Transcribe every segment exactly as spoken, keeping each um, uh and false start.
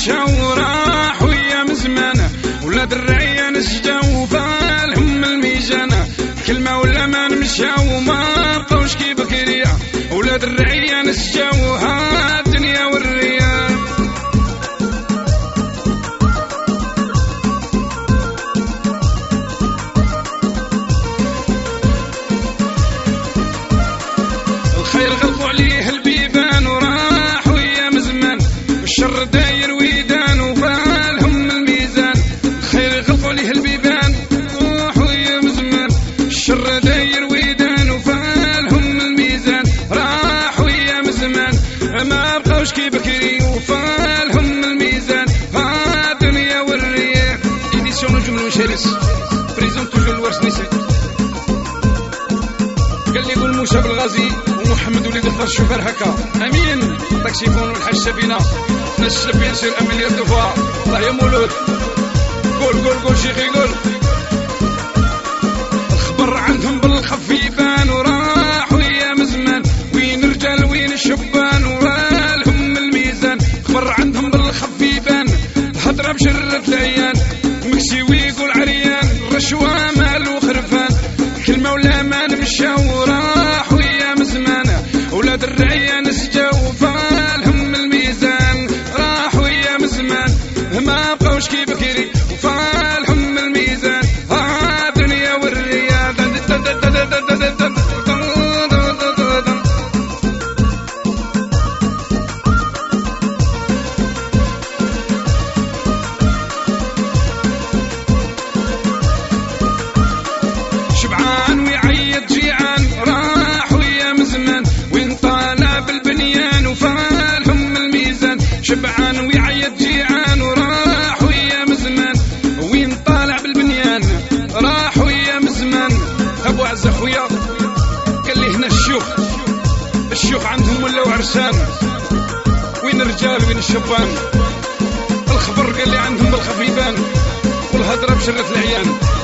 مشاو راحوا ايام زمانه، ولاد الرعيان سجاو بالهم الميزانه، كلمه ولا ما نمشاو ما بقاوش كي بكريه، ولاد الرعيان سجاو ها الدنيا والريان. الخير غلقوا عليه البيبان وراحوا ايام زمان، والشر داير ويدان وبالهم الميزان. الخير غلقوا عليه البيبان وراحوا ايام زمان، الشر داير ويدان وبالهم الميزان. راحوا ايام زمان ما بقاوش كي بكري وفالهم الميزان. ها الدنيا والرياح ايديسيون نجوم المشارس بريزون توجور الورش نسي. قال لي قول موسى بالغازي ومحمد وليد اختار الشوفير هكا امين طاكسيفون والحاج سفينه ناس بيان سير اميليا دوفا. الله يا مولود قول قول قول شيخي قول. الخبر عندهم بالخفيفان وراحوا ايام زمان، وين الرجال وين الشبان والهم الميزان. خبر عندهم بالخفيفان الهضره بشرة العيان، مكسي ويقول عريان الرشوه مال وخرفان. كلمه ولا ما نمشاو راحوا ايام زمانه، ولاد الرعيان سجاو فالهم الميزان. راحوا ايام زمان ما بقاوش كي بكري وفالهم الميزان. ها الدنيا والرياض شبعان ويعيط جيعان. راحوا ايام زمان وين طالع بالبنيان وفالهم الميزان. شبعان ويعيط جيعان وراحوا ايام زمان وين طالع بالبنيان. راحوا ايام زمان ابو عز اخويا قال لي هنا الشيوخ الشيوخ عندهم ولاو عرسان، وين الرجال وين الشبان. الخبر قال لي عندهم بالخفيفان والهضره بشرة العيان.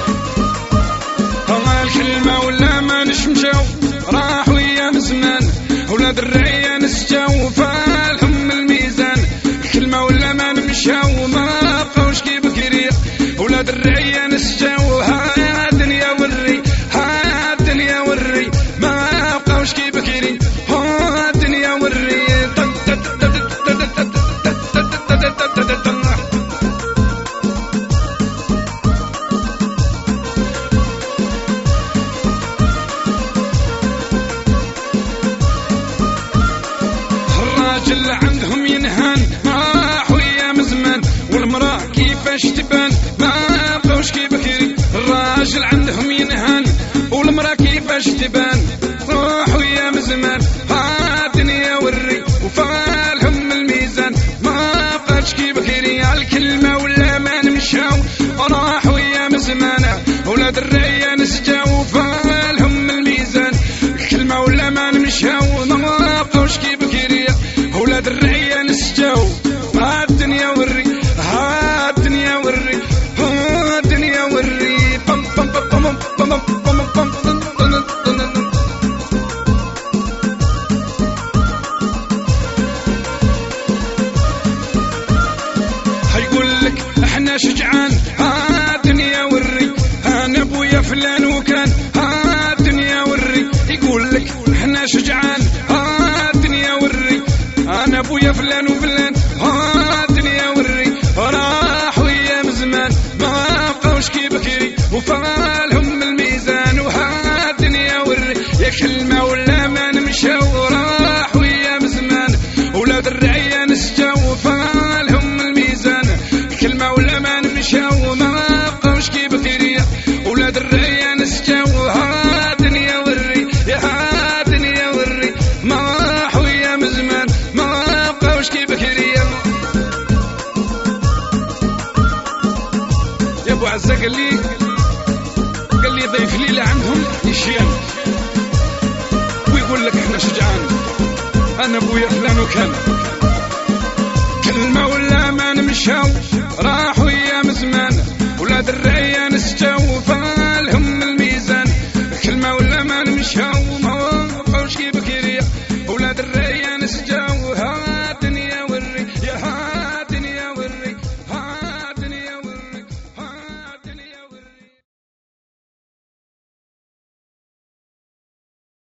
ها الكلمه ولا ما نشمشاو راحوا ايام زمان، ولاد الرعيان سجاو فالهم الميزان. كلمه ولا ما نمشاو ما بقاوش كي بكري، ولاد الرعيان سجاو ها الدنيا والري. ها الدنيا والري ما بقاوش كي بكري. ها الدنيا والري الراجل عندهم ينهان راحوا ايام زمان، والمراه كيفاش تبان ما بقاوش كي بكري. الراجل عندهم ينهان والمراه كيفاش تبان. راحوا ايام زمان ها الدنيا والري وفالهم الميزان. ما بقاش كي بكري الكلمه ولا ما نمشاو راحوا ايام زمان، ولاد الرعيان سجاو فالهم الميزان. الكلمه ولا ما نمشاو ما بقاوش كي بكري، ولاد الرعيان سجاو ها الدنيا والري. ها الدنيا والري ها الدنيا والري بم بم بم بم بم بم بم. هيقول لك احنا شجعان ها الدنيا والري، انا ابويا فلان وكان ها الدنيا والري. يقول لك احنا شجعان ها الدنيا والري، انا ابويا فلان وفلان ها الدنيا والري. راحوا ايام زمان ما بقاوش كي بكري وفالهم الميزان. وها الدنيا والري يا كلمه ولا ما نمشاو راحوا ايام زمان، ولاد الرعيان سجاو فالهم الميزان. كلمه ولا ما نمشاو ما بقاوش كي بكري، ولاد الرعيان سجاو ها الدنيا والري. يا ها الدنيا والري ما راحوا ايام زمان ما بقاوش كي بكري. يا ابو عزه قال لي قال لي ضيف ليله عندهم يشيان، ويقول لك احنا شجعان انا ابويا فلان وكان. كلمه ولا ما نمشاو راحوا ايام زمان، ولاد الرعيان سجاو